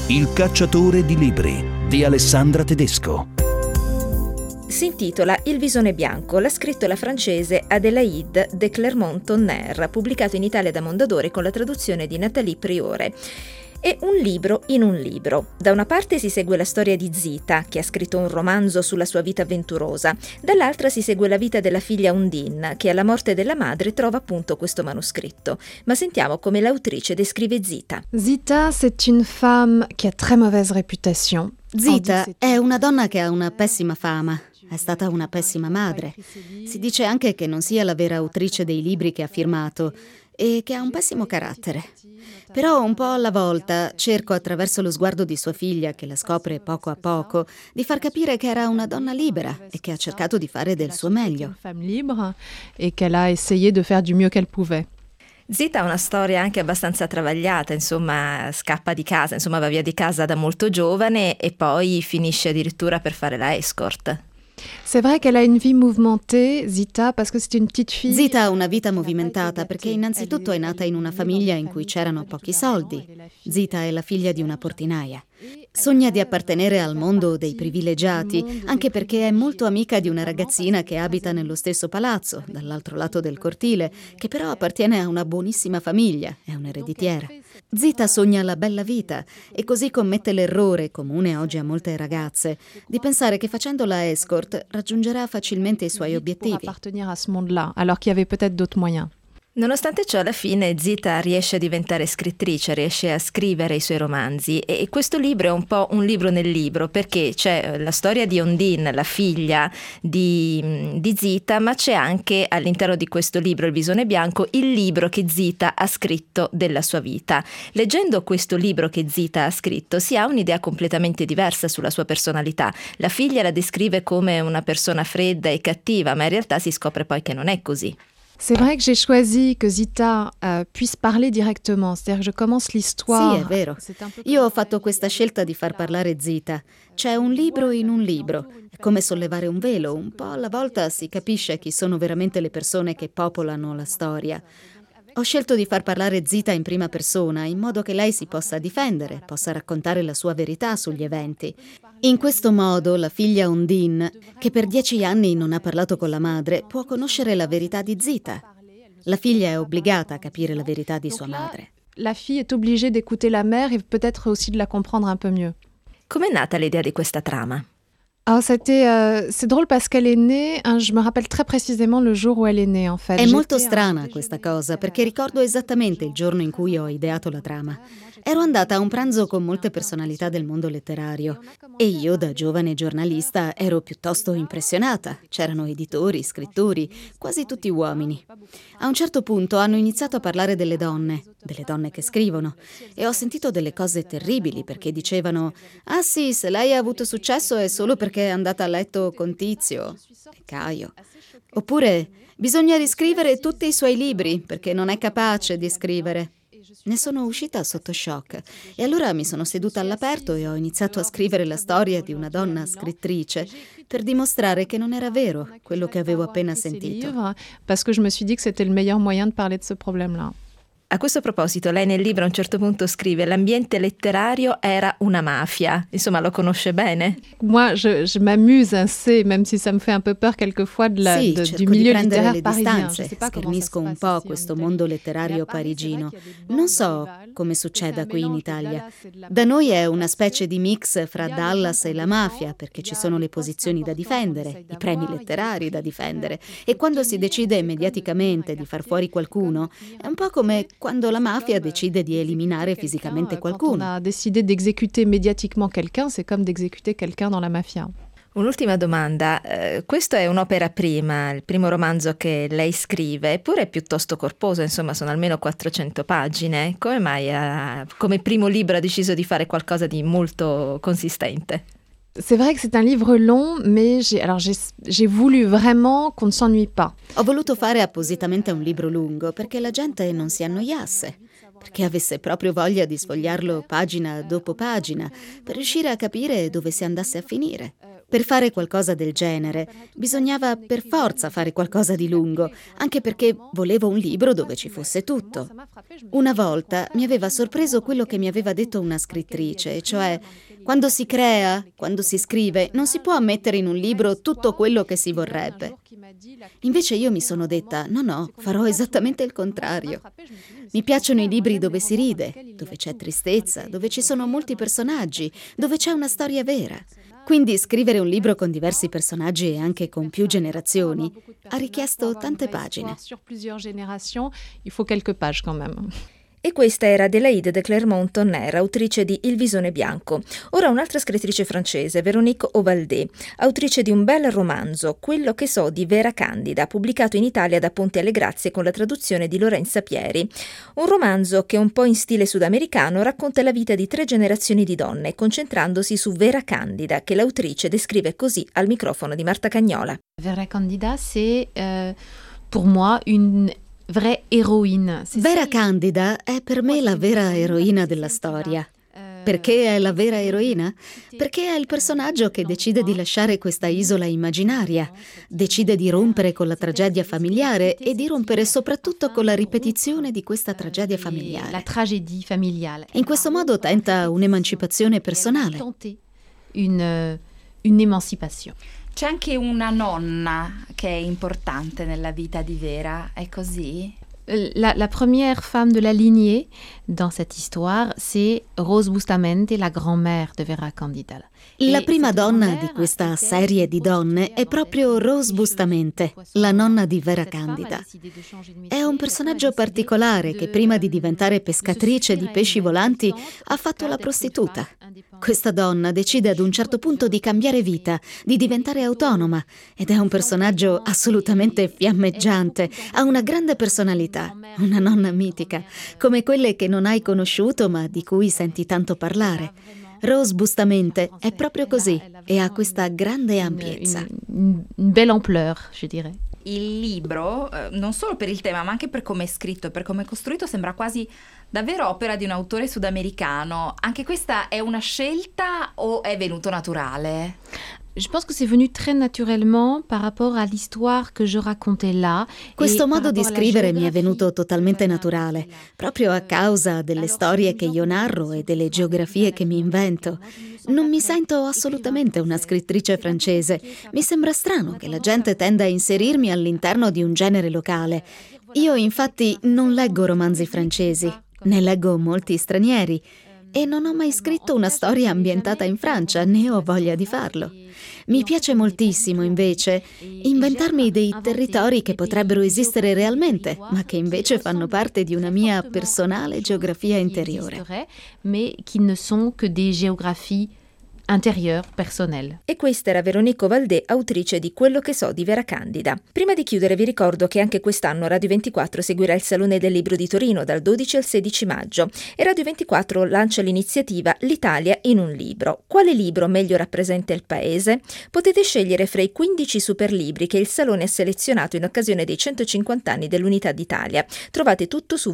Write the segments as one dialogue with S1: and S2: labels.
S1: Il cacciatore di libri di Alessandra Tedesco.
S2: Si intitola Il visone bianco, l'ha scritto la francese Adélaïde de Clermont-Tonnerre, pubblicato in Italia da Mondadori con la traduzione di Nathalie Priore. È un libro in un libro. Da una parte si segue la storia di Zita, che ha scritto un romanzo sulla sua vita avventurosa, dall'altra si segue la vita della figlia Undine, che alla morte della madre trova appunto questo manoscritto. Ma sentiamo come l'autrice descrive Zita.
S3: Zita, c'est une femme qui a très mauvaise réputation.
S4: Zita è una donna che ha una pessima fama. È stata una pessima madre. Si dice anche che non sia la vera autrice dei libri che ha firmato e che ha un pessimo carattere. Però un po' alla volta cerco, attraverso lo sguardo di sua figlia, che la scopre poco a poco, di far capire che era una donna libera e che ha cercato di fare del suo meglio.
S3: Une femme libre et qu'elle a essayé de faire du mieux qu'elle pouvait.
S2: Zita ha una storia anche abbastanza travagliata, insomma, scappa di casa, insomma, va via di casa da molto giovane e poi finisce addirittura per fare la escort.
S3: C'est vrai qu'elle a une vie mouvementée, Zita, parce que c'est une petite fille.
S4: Zita ha una vita movimentata perché innanzitutto è nata in una famiglia in cui c'erano pochi soldi. Zita è la figlia di una portinaia. Sogna di appartenere al mondo dei privilegiati, anche perché è molto amica di una ragazzina che abita nello stesso palazzo, dall'altro lato del cortile, che però appartiene a una buonissima famiglia, è un'ereditiera. Zita sogna la bella vita e così commette l'errore, comune oggi a molte ragazze, di pensare che facendo la escort raggiungerà facilmente i suoi obiettivi.
S3: Pour appartenir à ce monde-là, alors qu'il y avait peut-être d'autres moyens.
S2: Nonostante ciò, alla fine Zita riesce a diventare scrittrice, riesce a scrivere i suoi romanzi e questo libro è un po' un libro nel libro, perché c'è la storia di Ondine, la figlia di Zita, ma c'è anche all'interno di questo libro, Il visone bianco, il libro che Zita ha scritto della sua vita. Leggendo questo libro che Zita ha scritto si ha un'idea completamente diversa sulla sua personalità. La figlia la descrive come una persona fredda e cattiva, ma in realtà si scopre poi che non è così.
S3: C'est vrai que j'ai choisi que Zita puisse parler directement, c'est-à-dire que je commence l'histoire.
S4: Sì, è vero. Io ho fatto questa scelta di far parlare Zita. C'è un libro in un libro. È come sollevare un velo. Un po' alla volta si capisce chi sono veramente le persone che popolano la storia. Ho scelto di far parlare Zita in prima persona, in modo che lei si possa difendere, possa raccontare la sua verità sugli eventi. In questo modo la figlia Ondine, che per 10 anni non ha parlato con la madre, può conoscere la verità di Zita. La figlia è obbligata a capire la verità di sua madre.
S3: La fille est obligée d'écouter la mère et peut-être aussi de la comprendre un peu mieux.
S2: Com'è nata l'idea di questa trama?
S3: Alors c'est drôle parce qu'elle est née, je me rappelle très précisément le jour où elle est née en fait.
S4: È molto strana questa cosa perché ricordo esattamente il giorno in cui ho ideato la trama. Ero andata a un pranzo con molte personalità del mondo letterario e io, da giovane giornalista, ero piuttosto impressionata. C'erano editori, scrittori, quasi tutti uomini. A un certo punto hanno iniziato a parlare delle donne che scrivono, e ho sentito delle cose terribili perché dicevano: «Ah sì, se lei ha avuto successo è solo perché è andata a letto con Tizio e Caio». Oppure: «Bisogna riscrivere tutti i suoi libri perché non è capace di scrivere». Ne sono uscita sotto shock e allora mi sono seduta all'aperto e ho iniziato a scrivere la storia di una donna scrittrice per dimostrare che non era vero quello che avevo appena sentito.
S3: Parce que je me suis dit que c'était le meilleur moyen de parler de ce problème-là.
S2: A questo proposito, lei nel libro a un certo punto scrive: l'ambiente letterario era una mafia. Insomma, lo conosce bene?
S3: Moi, je m'amuse assez, même si ça me fait un peu peur quelquefois du milieu littéraire parisien.
S4: Sì, schernisco un po' questo mondo letterario parigino. Non so come succeda qui in Italia. Da noi è una specie di mix fra Dallas e la mafia, perché ci sono le posizioni da difendere, i premi letterari da difendere, e quando si decide mediaticamente di far fuori qualcuno, è un po' come quando la mafia decide di eliminare fisicamente qualcuno.
S3: Quand on a décidé d'exécuter médiatiquement quelqu'un, c'est comme d'exécuter quelqu'un dans la mafia.
S2: Un'ultima domanda, questo è un'opera prima, il primo romanzo che lei scrive, eppure è piuttosto corposo, insomma sono almeno 400 pagine. Come mai come primo libro ha deciso di fare qualcosa di molto consistente?
S3: C'est vrai que c'est un livre long, mais j'ai voulu vraiment qu'on ne s'ennuie pas.
S4: Ho voluto fare appositamente un libro lungo perché la gente non si annoiasse, perché avesse proprio voglia di sfogliarlo pagina dopo pagina, per riuscire a capire dove si andasse a finire. Per fare qualcosa del genere bisognava per forza fare qualcosa di lungo, anche perché volevo un libro dove ci fosse tutto. Una volta mi aveva sorpreso quello che mi aveva detto una scrittrice, cioè quando si crea, quando si scrive, non si può mettere in un libro tutto quello che si vorrebbe. Invece io mi sono detta, no, farò esattamente il contrario. Mi piacciono i libri dove si ride, dove c'è tristezza, dove ci sono molti personaggi, dove c'è una storia vera. Quindi scrivere un libro con diversi personaggi e anche con più generazioni ha richiesto tante pagine.
S2: E questa era Adélaïde de Clermont-Tonnerre, autrice di Il visone bianco. Ora un'altra scrittrice francese, Véronique Ovaldé, autrice di un bel romanzo, Quello che so di Vera Candida, pubblicato in Italia da Ponte alle Grazie con la traduzione di Lorenza Pieri. Un romanzo che, un po' in stile sudamericano, racconta la vita di 3 generazioni di donne, concentrandosi su Vera Candida, che l'autrice descrive così al microfono di Marta Cagnola.
S3: Vera Candida, c'est pour moi une vraie héroïne.
S4: Vera Candida è per me la vera eroina della storia. Perché è la vera eroina? Perché è il personaggio che decide di lasciare questa isola immaginaria, decide di rompere con la tragedia familiare e di rompere soprattutto con la ripetizione di questa tragedia familiare.
S3: La tragédie familiale.
S4: In questo modo tenta un'emancipazione personale.
S3: Un'emancipation.
S5: C'è anche una nonna che è importante nella vita di Vera, è così?
S3: La première femme de la lignée dans cette histoire, c'est Rose Bustamante, la grand-mère de Vera Candida.
S4: La prima donna di questa serie di donne è proprio Rose Bustamante, la nonna di Vera Candida. È un personaggio particolare che prima di diventare pescatrice di pesci volanti ha fatto la prostituta. Questa donna decide ad un certo punto di cambiare vita, di diventare autonoma, ed è un personaggio assolutamente fiammeggiante, ha una grande personalità, una nonna mitica, come quelle che non hai conosciuto ma di cui senti tanto parlare. Rose Bustamante è proprio così e ha questa grande ampiezza.
S3: Une belle ampleur, je dirais.
S5: Il libro, non solo per il tema, ma anche per come è scritto e per come è costruito, sembra quasi davvero opera di un autore sudamericano. Anche questa è una scelta o è venuto naturale?
S3: Je pense que c'est venu très naturellement par rapport à l'histoire que je racontais là.
S4: Questo modo di scrivere mi è venuto totalmente naturale, proprio a causa delle storie che io narro e delle geografie che mi invento. Non mi sento assolutamente una scrittrice francese. Mi sembra strano che la gente tenda a inserirmi all'interno di un genere locale. Io infatti non leggo romanzi francesi, ne leggo molti stranieri. E non ho mai scritto una storia ambientata in Francia, né ho voglia di farlo. Mi piace moltissimo, invece, inventarmi dei territori che potrebbero esistere realmente, ma che invece fanno parte di una mia personale geografia interiore.
S3: Mais qui ne sont que des géographies intérieur, personnel.
S2: E questa era Véronique Ovaldé, autrice di Quello che so di Vera Candida. Prima di chiudere vi ricordo che anche quest'anno Radio 24 seguirà il Salone del Libro di Torino dal 12 al 16 maggio e Radio 24 lancia l'iniziativa L'Italia in un libro. Quale libro meglio rappresenta il paese? Potete scegliere fra i 15 superlibri che il Salone ha selezionato in occasione dei 150 anni dell'Unità d'Italia. Trovate tutto su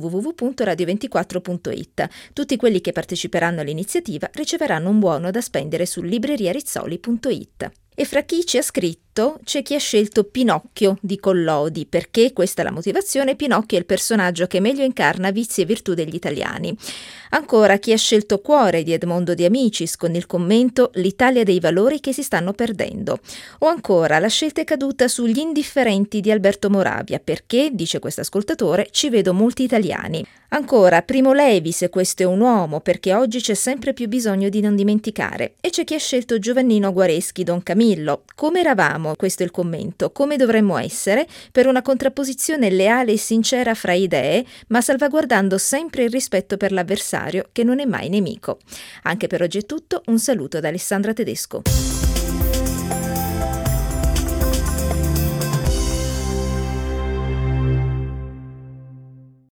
S2: www.radio24.it. Tutti quelli che parteciperanno all'iniziativa riceveranno un buono da spendere su libreriarizzoli.it. E fra chi ci ha scritto c'è chi ha scelto Pinocchio di Collodi, perché questa è la motivazione: Pinocchio è il personaggio che meglio incarna vizi e virtù degli italiani. Ancora chi ha scelto Cuore di Edmondo De Amicis con il commento L'Italia dei valori che si stanno perdendo. O ancora la scelta è caduta sugli Indifferenti di Alberto Moravia, perché, dice questo ascoltatore, ci vedo molti italiani. Ancora Primo Levi, se questo è un uomo, perché oggi c'è sempre più bisogno di non dimenticare. E c'è chi ha scelto Giovannino Guareschi, Don Camillo. Come eravamo, questo è il commento, come dovremmo essere, per una contrapposizione leale e sincera fra idee, ma salvaguardando sempre il rispetto per l'avversario, che non è mai nemico. Anche per oggi è tutto, un saluto da Alessandra Tedesco.